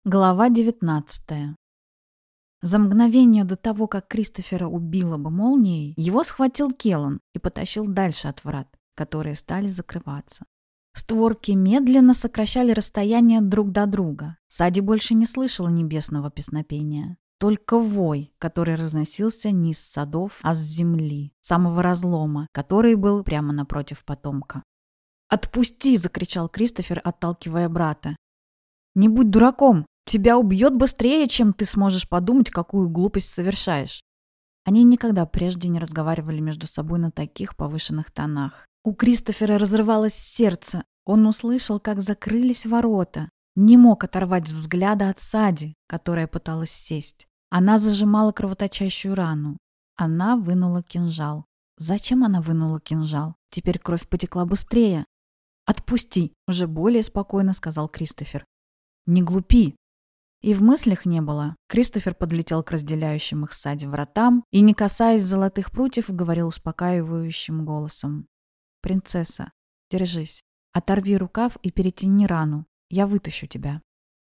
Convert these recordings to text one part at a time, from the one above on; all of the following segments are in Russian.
Глава 19. За мгновение до того, как Кристофера убило бы молнией, его схватил Келлан и потащил дальше от врат, которые стали закрываться. Створки медленно сокращали расстояние друг до друга. Сади больше не слышала небесного песнопения. Только вой, который разносился не из садов, а с земли, самого разлома, который был прямо напротив потомка. «Отпусти!» – закричал Кристофер, отталкивая брата. «Не будь дураком! Тебя убьет быстрее, чем ты сможешь подумать, какую глупость совершаешь!» Они никогда прежде не разговаривали между собой на таких повышенных тонах. У Кристофера разрывалось сердце. Он услышал, как закрылись ворота. Не мог оторвать взгляда от Сади, которая пыталась сесть. Она зажимала кровоточащую рану. Она вынула кинжал. Зачем она вынула кинжал? Теперь кровь потекла быстрее. «Отпусти!» – уже более спокойно сказал Кристофер. «Не глупи!» И в мыслях не было. Кристофер подлетел к разделяющим их Сади вратам и, не касаясь золотых прутьев, говорил успокаивающим голосом. «Принцесса, держись. Оторви рукав и перетяни рану. Я вытащу тебя».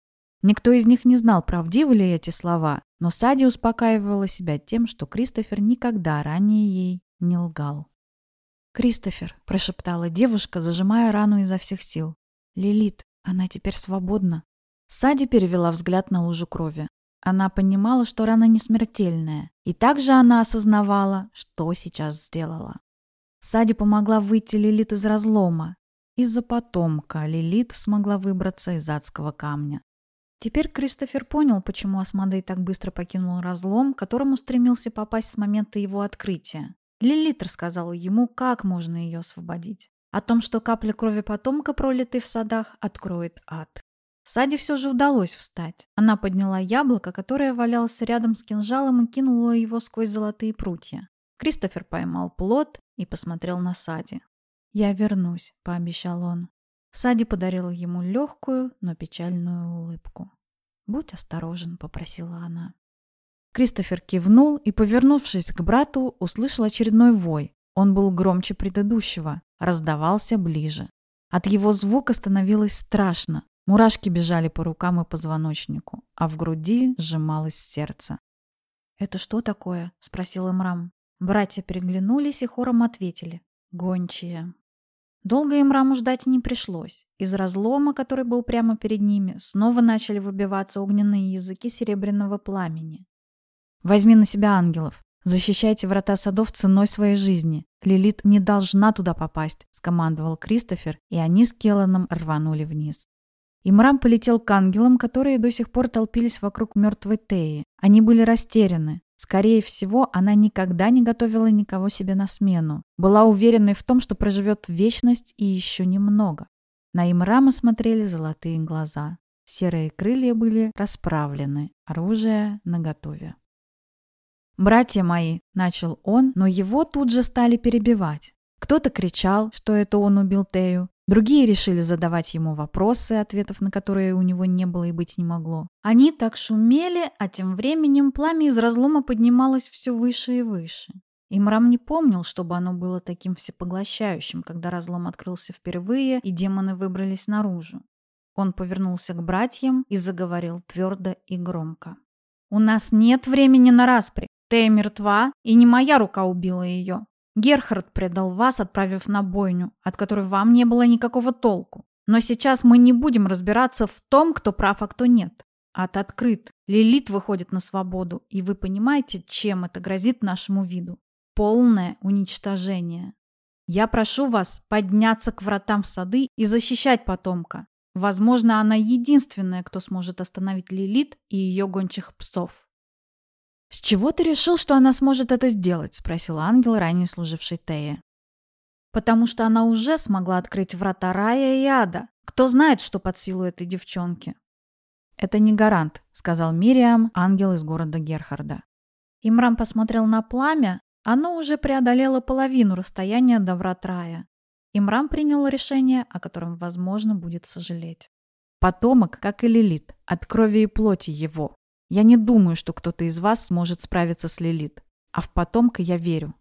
Никто из них не знал, правдивы ли эти слова, но Сади успокаивала себя тем, что Кристофер никогда ранее ей не лгал. «Кристофер», – прошептала девушка, зажимая рану изо всех сил. «Лилит, она теперь свободна». Сади перевела взгляд на лужу крови. Она понимала, что рана не смертельная, и также она осознавала, что сейчас сделала. Сади помогла выйти Лилит из разлома. Из-за потомка Лилит смогла выбраться из адского камня. Теперь Кристофер понял, почему Асмодей так быстро покинул разлом, к которому стремился попасть с момента его открытия. Лилит рассказала ему, как можно ее освободить. О том, что капля крови потомка, пролитой в садах, откроет ад. Сади все же удалось встать. Она подняла яблоко, которое валялось рядом с кинжалом, и кинула его сквозь золотые прутья. Кристофер поймал плод и посмотрел на Сади. «Я вернусь», — пообещал он. Сади подарила ему легкую, но печальную улыбку. «Будь осторожен», — попросила она. Кристофер кивнул и, повернувшись к брату, услышал очередной вой. Он был громче предыдущего, раздавался ближе. От его звука становилось страшно. Мурашки бежали по рукам и позвоночнику, а в груди сжималось сердце. «Это что такое?» – спросил Имрам. Братья переглянулись и хором ответили. «Гончие». Долго Имраму ждать не пришлось. Из разлома, который был прямо перед ними, снова начали выбиваться огненные языки серебряного пламени. «Возьми на себя ангелов. Защищайте врата садов ценой своей жизни. Лилит не должна туда попасть», – скомандовал Кристофер, и они с Келланом рванули вниз. Имрам полетел к ангелам, которые до сих пор толпились вокруг мертвой Теи. Они были растеряны. Скорее всего, она никогда не готовила никого себе на смену. Была уверенной в том, что проживет вечность и еще немного. На Имрама смотрели золотые глаза. Серые крылья были расправлены, оружие наготове. «Братья мои», — начал он, но его тут же стали перебивать. Кто-то кричал, что это он убил Тею. Другие решили задавать ему вопросы, ответов на которые у него не было и быть не могло. Они так шумели, а тем временем пламя из разлома поднималось все выше и выше. Имрам не помнил, чтобы оно было таким всепоглощающим, когда разлом открылся впервые и демоны выбрались наружу. Он повернулся к братьям и заговорил твердо и громко. «У нас нет времени на распри. Тея мертва, и не моя рука убила ее. Герхард предал вас, отправив на бойню, от которой вам не было никакого толку. Но сейчас мы не будем разбираться в том, кто прав, а кто нет. Ад открыт. Лилит выходит на свободу, и вы понимаете, чем это грозит нашему виду. Полное уничтожение. Я прошу вас подняться к вратам в сады и защищать потомка. Возможно, она единственная, кто сможет остановить Лилит и ее гончих псов». «С чего ты решил, что она сможет это сделать?» – спросил ангел, ранее служивший Тее. «Потому что она уже смогла открыть врата рая и ада. Кто знает, что под силу этой девчонки?» «Это не гарант», – сказал Мириам, ангел из города Герхарда. Имрам посмотрел на пламя. Оно уже преодолело половину расстояния до врат рая. Имрам принял решение, о котором, возможно, будет сожалеть. «Потомок, как и Лилит, от крови и плоти его. Я не думаю, что кто-то из вас сможет справиться с Лилит, а в потомка я верю».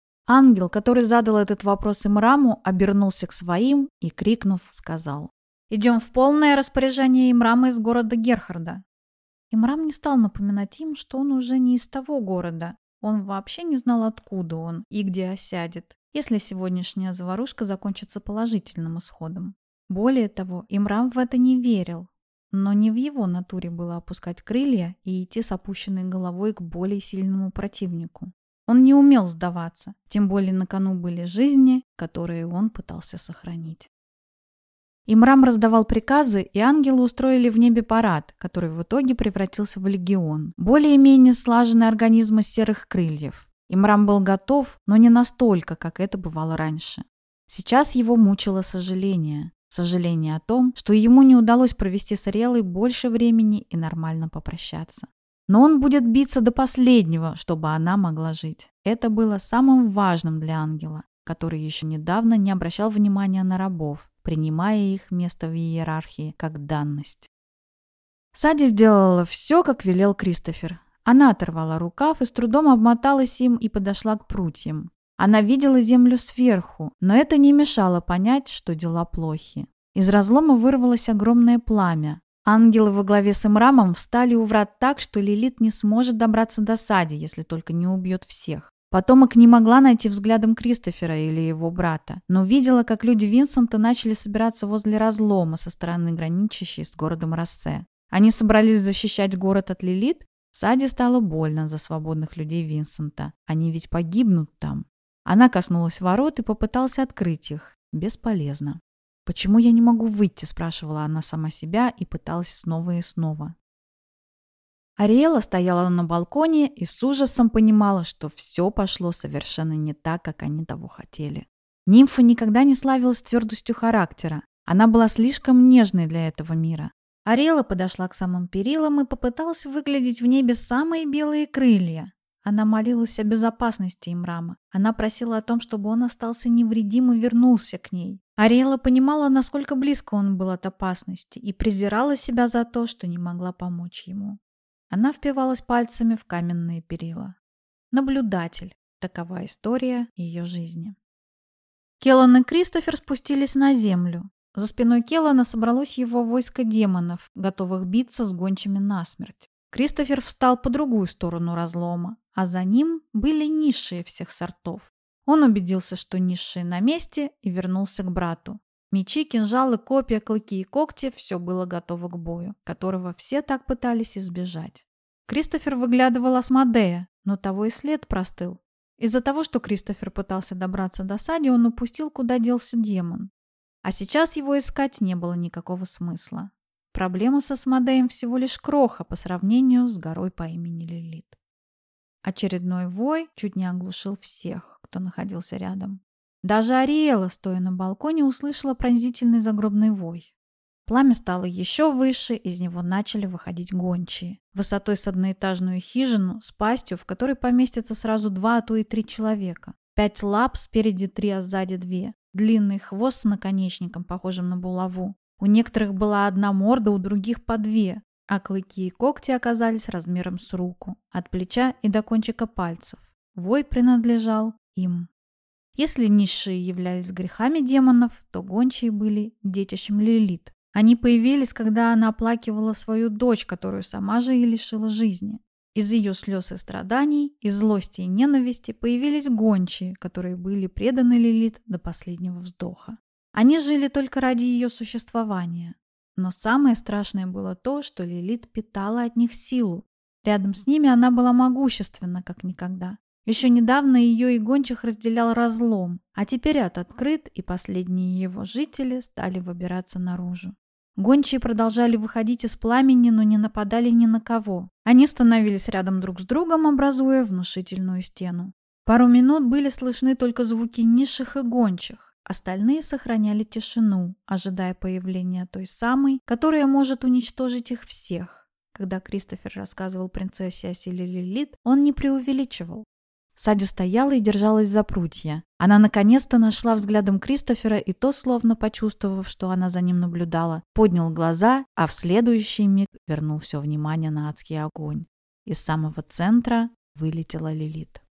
Ангел, который задал этот вопрос Имраму, обернулся к своим и, крикнув, сказал: Идем в полное распоряжение Имрама из города Герхарда». Имрам не стал напоминать им, что он уже не из того города. Он вообще не знал, откуда он и где осядет, если сегодняшняя заварушка закончится положительным исходом. Более того, Имрам в это не верил. Но не в его натуре было опускать крылья и идти с опущенной головой к более сильному противнику. Он не умел сдаваться, тем более на кону были жизни, которые он пытался сохранить. Имрам раздавал приказы, и ангелы устроили в небе парад, который в итоге превратился в легион, более-менее слаженный организм из серых крыльев. Имрам был готов, но не настолько, как это бывало раньше. Сейчас его мучило сожаление. Сожаление о том, что ему не удалось провести с Ариэлой больше времени и нормально попрощаться. Но он будет биться до последнего, чтобы она могла жить. Это было самым важным для ангела, который еще недавно не обращал внимания на рабов, принимая их место в иерархии как данность. Сади сделала все, как велел Кристофер. Она оторвала рукав и с трудом обмоталась им и подошла к прутьям. Она видела землю сверху, но это не мешало понять, что дела плохи. Из разлома вырвалось огромное пламя. Ангелы во главе с Имрамом встали у врат так, что Лилит не сможет добраться до Сади, если только не убьет всех. Потомок не могла найти взглядом Кристофера или его брата, но видела, как люди Винсента начали собираться возле разлома со стороны граничащей с городом Рассе. Они собрались защищать город от Лилит. Сади стало больно за свободных людей Винсента. Они ведь погибнут там. Она коснулась ворот и попыталась открыть их. Бесполезно. «Почему я не могу выйти?» – спрашивала она сама себя и пыталась снова и снова. Ариэла стояла на балконе и с ужасом понимала, что все пошло совершенно не так, как они того хотели. Нимфа никогда не славилась твердостью характера. Она была слишком нежной для этого мира. Ариэла подошла к самым перилам и попыталась выглядеть в небе самые белые крылья. Она молилась о безопасности Имрама. Она просила о том, чтобы он остался невредим и вернулся к ней. Ариэла понимала, насколько близко он был от опасности, и презирала себя за то, что не могла помочь ему. Она впивалась пальцами в каменные перила. Наблюдатель. Такова история ее жизни. Келлан и Кристофер спустились на землю. За спиной Келлана собралось его войско демонов, готовых биться с гончими насмерть. Кристофер встал по другую сторону разлома, а за ним были низшие всех сортов. Он убедился, что низшие на месте, и вернулся к брату. Мечи, кинжалы, копья, клыки и когти – все было готово к бою, которого все так пытались избежать. Кристофер выглядывал Асмодея, но того и след простыл. Из-за того, что Кристофер пытался добраться до Сади, он упустил, куда делся демон. А сейчас его искать не было никакого смысла. Проблема с Асмодеем всего лишь кроха по сравнению с горой по имени Лилит. Очередной вой чуть не оглушил всех, кто находился рядом. Даже Ариэла, стоя на балконе, услышала пронзительный загробный вой. Пламя стало еще выше, из него начали выходить гончие. Высотой с одноэтажную хижину, с пастью, в которой поместятся сразу 2, а то и 3 человека. 5 лап, спереди 3, а сзади 2. Длинный хвост с наконечником, похожим на булаву. У некоторых была одна морда, у других по 2, а клыки и когти оказались размером с руку, от плеча и до кончика пальцев. Вой принадлежал им. Если низшие являлись грехами демонов, то гончие были детищем Лилит. Они появились, когда она оплакивала свою дочь, которую сама же и лишила жизни. Из ее слез и страданий, из злости и ненависти появились гончие, которые были преданы Лилит до последнего вздоха. Они жили только ради ее существования. Но самое страшное было то, что Лилит питала от них силу. Рядом с ними она была могущественна, как никогда. Еще недавно ее и гончих разделял разлом, а теперь ад открыт, и последние его жители стали выбираться наружу. Гончие продолжали выходить из пламени, но не нападали ни на кого. Они становились рядом друг с другом, образуя внушительную стену. Пару минут были слышны только звуки низших и гончих. Остальные сохраняли тишину, ожидая появления той самой, которая может уничтожить их всех. Когда Кристофер рассказывал принцессе о силе Лилит, он не преувеличивал. Сади стояла и держалась за прутья. Она наконец-то нашла взглядом Кристофера, и то, словно почувствовав, что она за ним наблюдала, поднял глаза, а в следующий миг вернул все внимание на адский огонь. Из самого центра вылетела Лилит.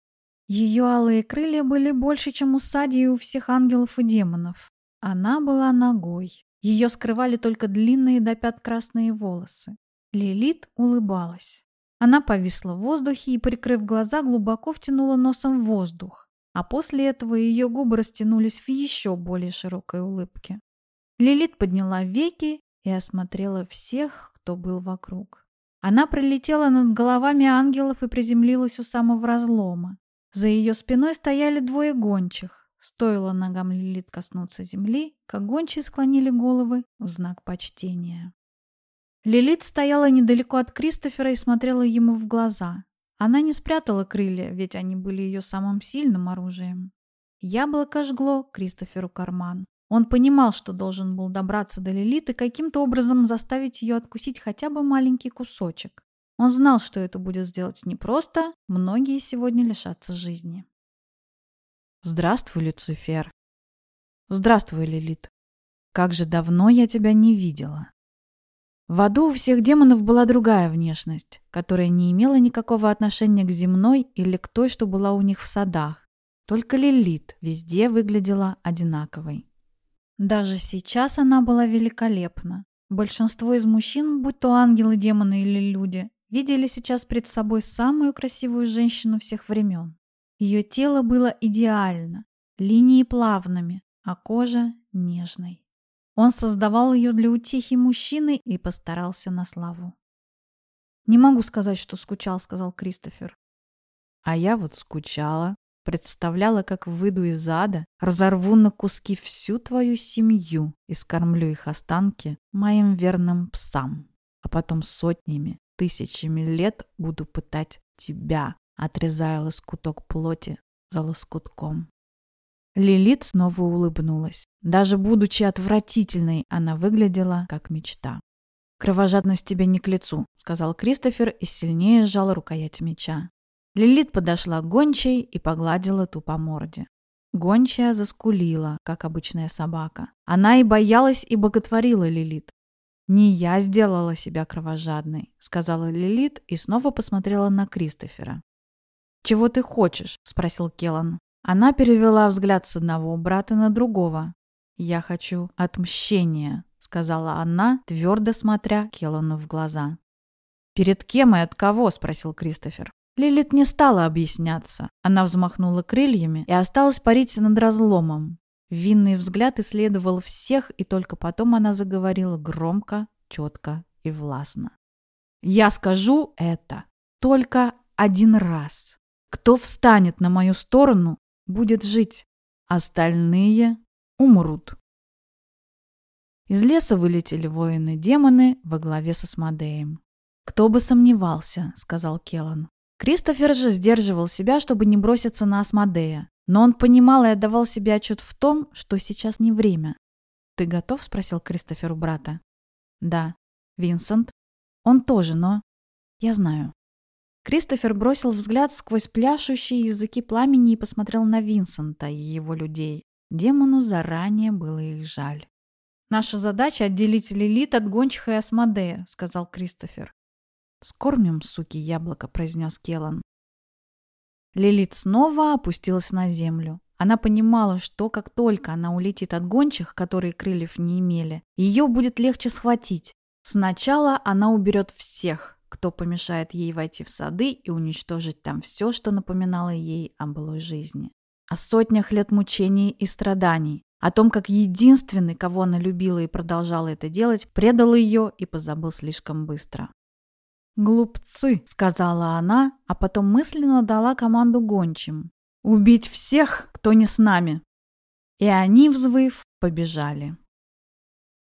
Ее алые крылья были больше, чем у Сади и у всех ангелов и демонов. Она была нагой. Ее скрывали только длинные до пят красные волосы. Лилит улыбалась. Она повисла в воздухе и, прикрыв глаза, глубоко втянула носом в воздух, а после этого ее губы растянулись в еще более широкой улыбке. Лилит подняла веки и осмотрела всех, кто был вокруг. Она пролетела над головами ангелов и приземлилась у самого разлома. За ее спиной стояли двое гончих. Стоило ногам Лилит коснуться земли, как гончие склонили головы в знак почтения. Лилит стояла недалеко от Кристофера и смотрела ему в глаза. Она не спрятала крылья, ведь они были ее самым сильным оружием. Яблоко жгло Кристоферу карман. Он понимал, что должен был добраться до Лилит и каким-то образом заставить ее откусить хотя бы маленький кусочек. Он знал, что это будет сделать непросто, многие сегодня лишатся жизни. «Здравствуй, Люцифер!» «Здравствуй, Лилит! Как же давно я тебя не видела!» В аду у всех демонов была другая внешность, которая не имела никакого отношения к земной или к той, что была у них в садах. Только Лилит везде выглядела одинаковой. Даже сейчас она была великолепна. Большинство из мужчин, будь то ангелы, демоны или люди, видели сейчас пред собой самую красивую женщину всех времен. Ее тело было идеально, линии плавными, а кожа нежной. Он создавал ее для утехи мужчины и постарался на славу. «Не могу сказать, что скучал», — сказал Кристофер. «А я вот скучала. Представляла, как выйду из ада, разорву на куски всю твою семью и скормлю их останки моим верным псам. А потом сотнями, тысячами лет буду пытать тебя, отрезая лоскуток плоти за лоскутком». Лилит снова улыбнулась. Даже будучи отвратительной, она выглядела как мечта. «Кровожадность тебе не к лицу», — сказал Кристофер и сильнее сжал рукоять меча. Лилит подошла к гончей и погладила ту по морде. Гончая заскулила, как обычная собака. Она и боялась, и боготворила Лилит. «Не я сделала себя кровожадной», — сказала Лилит и снова посмотрела на Кристофера. «Чего ты хочешь?» — спросил Келан. Она перевела взгляд с одного брата на другого. «Я хочу отмщения», — сказала она, твердо смотря Келану в глаза. «Перед кем и от кого?» — спросил Кристофер. Лилит не стала объясняться. Она взмахнула крыльями и осталась парить над разломом. Винный взгляд исследовал всех, и только потом она заговорила громко, четко и властно. «Я скажу это только один раз. Кто встанет на мою сторону, будет жить. Остальные умрут». Из леса вылетели воины-демоны во главе с Асмодеем. «Кто бы сомневался», — сказал Келан. Кристофер же сдерживал себя, чтобы не броситься на Асмодея. Но он понимал и отдавал себе отчет в том, что сейчас не время. «Ты готов?» — спросил Кристофер у брата. «Да». «Винсент?» «Он тоже, но...» «Я знаю». Кристофер бросил взгляд сквозь пляшущие языки пламени и посмотрел на Винсента и его людей. Демону заранее было их жаль. «Наша задача — отделить Лилит от гончих и Асмодея», — сказал Кристофер. «Скормим, суки, яблоко», — произнес Келан. Лилит снова опустилась на землю. Она понимала, что как только она улетит от гончих, которые крыльев не имели, ее будет легче схватить. Сначала она уберет всех, кто помешает ей войти в сады и уничтожить там все, что напоминало ей о былой жизни. О сотнях лет мучений и страданий. О том, как единственный, кого она любила и продолжала это делать, предал ее и позабыл слишком быстро. «Глупцы», — сказала она, а потом мысленно дала команду гончим. «Убить всех, кто не с нами». И они, взвыв, побежали.